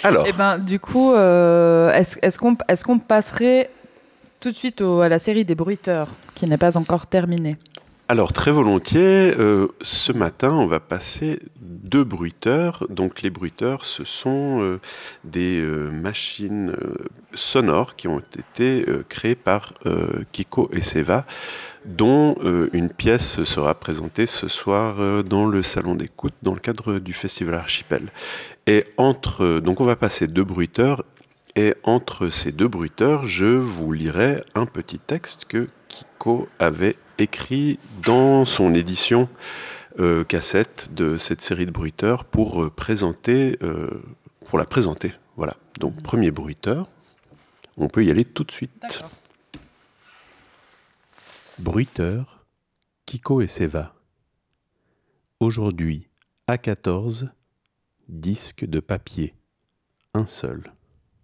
Alors, Et ben, du coup, est-ce qu'on passerait tout de suite à la série des bruiteurs, qui n'est pas encore terminée? alors très volontiers, ce matin, on va passer 2 bruiteurs. Donc les bruiteurs, ce sont des machines sonores qui ont été créées par Kiko et Seva, dont une pièce sera présentée ce soir dans le Salon d'écoute dans le cadre du Festival Archipel. Et donc on va passer 2 bruiteurs. Et entre ces 2 bruiteurs, je vous lirai un petit texte que Kiko avait écrit dans son édition cassette de cette série de bruiteurs pour la présenter. Voilà. Donc premier bruiteur, on peut y aller tout de suite. D'accord. Bruiteur, Kiko et Seva. Aujourd'hui, A14, disque de papier, un seul.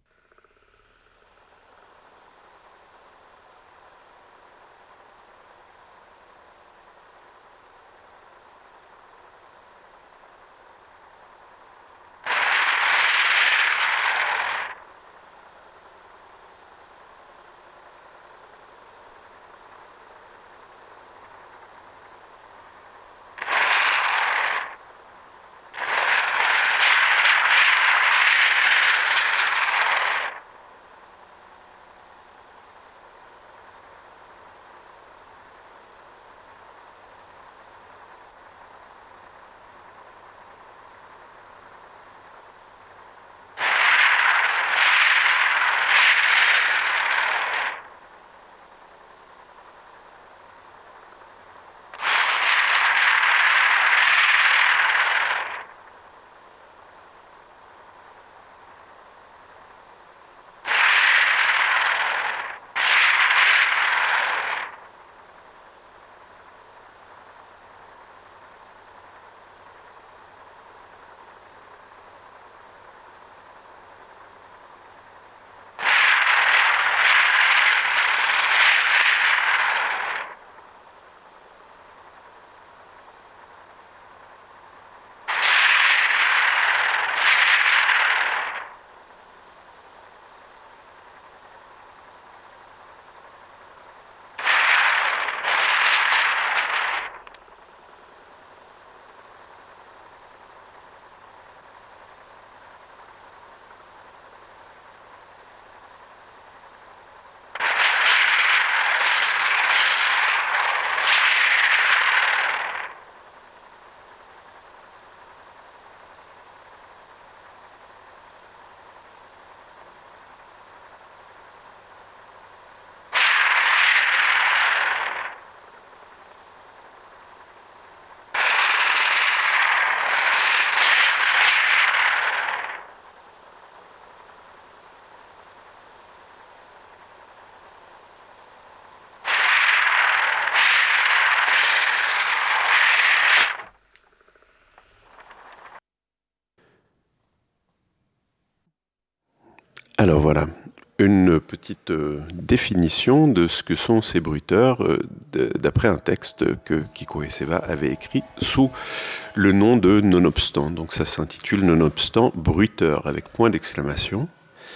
Alors voilà, une petite définition de ce que sont ces bruiteurs d'après un texte que Kiko et Seva avaient écrit sous le nom de Nonobstant. Donc ça s'intitule Nonobstant bruiteur avec point d'exclamation.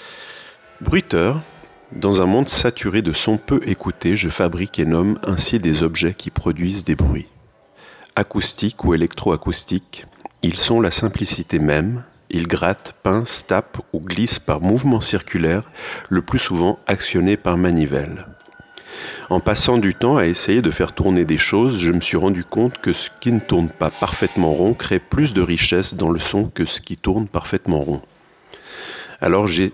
Bruiteur, dans un monde saturé de sons peu écoutés, je fabrique et nomme ainsi des objets qui produisent des bruits. Acoustiques ou électroacoustiques, ils sont la simplicité même. Ils grattent, pincent, tapent ou glissent par mouvement circulaire, le plus souvent actionnés par manivelle. En passant du temps à essayer de faire tourner des choses, je me suis rendu compte que ce qui ne tourne pas parfaitement rond crée plus de richesse dans le son que ce qui tourne parfaitement rond. Alors j'ai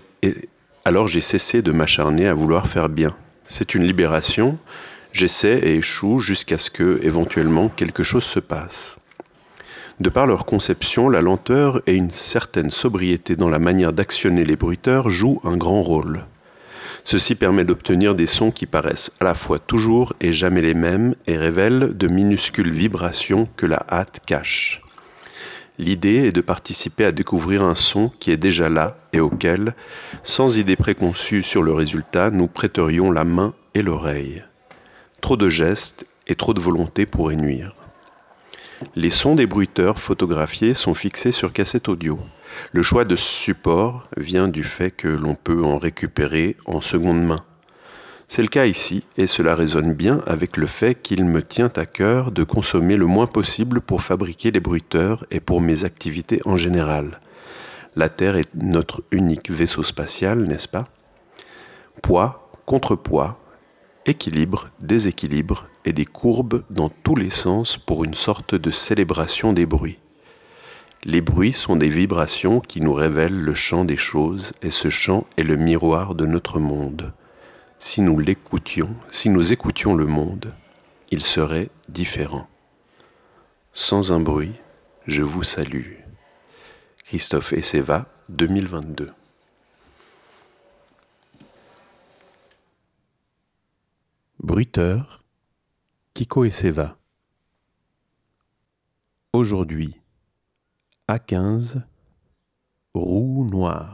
cessé de m'acharner à vouloir faire bien. C'est une libération. J'essaie et échoue jusqu'à ce que, éventuellement, quelque chose se passe. De par leur conception, la lenteur et une certaine sobriété dans la manière d'actionner les bruiteurs jouent un grand rôle. Ceci permet d'obtenir des sons qui paraissent à la fois toujours et jamais les mêmes et révèlent de minuscules vibrations que la hâte cache. L'idée est de participer à découvrir un son qui est déjà là et auquel, sans idée préconçue sur le résultat, nous prêterions la main et l'oreille. Trop de gestes et trop de volonté pourraient nuire. Les sons des bruiteurs photographiés sont fixés sur cassette audio. Le choix de ce support vient du fait que l'on peut en récupérer en seconde main. C'est le cas ici, et cela résonne bien avec le fait qu'il me tient à cœur de consommer le moins possible pour fabriquer les bruiteurs et pour mes activités en général. La Terre est notre unique vaisseau spatial, n'est-ce pas ? Poids, contrepoids, équilibre, déséquilibre et des courbes dans tous les sens pour une sorte de célébration des bruits. Les bruits sont des vibrations qui nous révèlent le chant des choses et ce chant est le miroir de notre monde. Si nous écoutions le monde, il serait différent. Sans un bruit, je vous salue. Christophe Esséva, 2022. Bruiteur, Kiko Esséva. Aujourd'hui, A15, roue noire.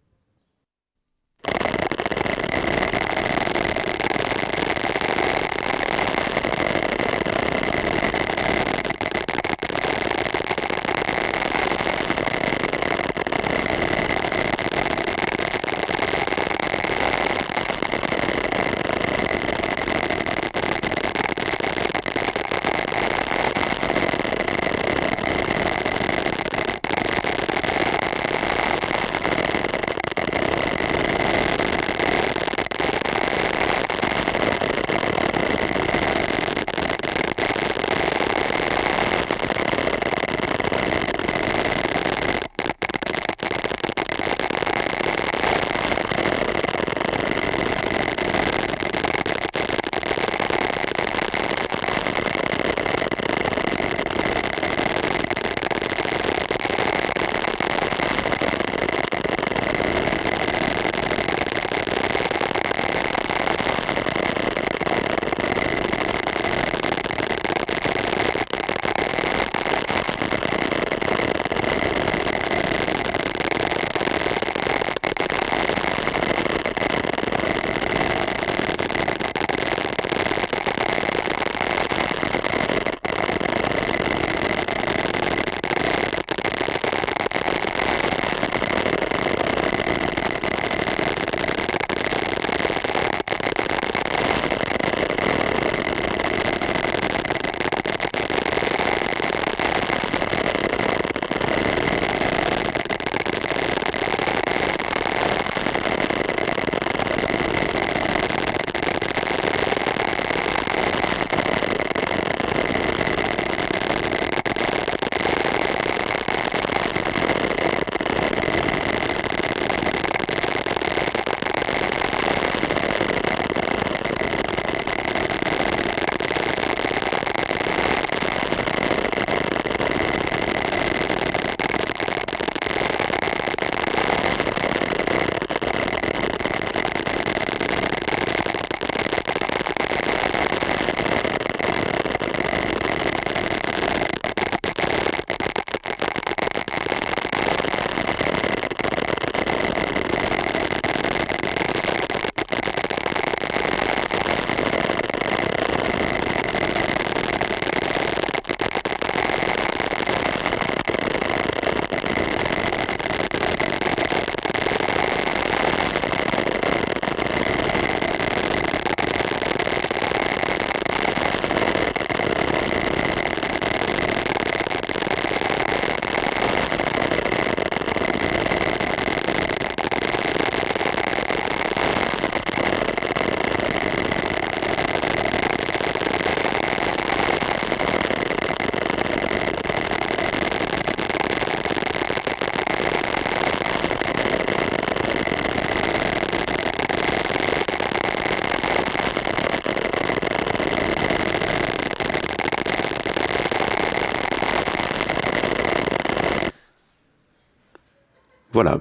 Voilà.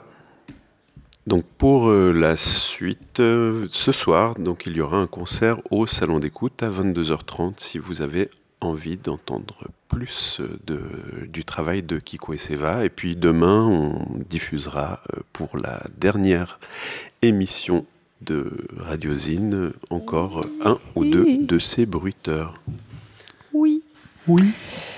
Donc pour la suite, ce soir, donc, il y aura un concert au Salon d'écoute à 22h30 si vous avez envie d'entendre plus du travail de Kiko Esséva. Et puis demain, on diffusera pour la dernière émission de Radiosine encore un ou deux de ces bruiteurs. Oui. Oui.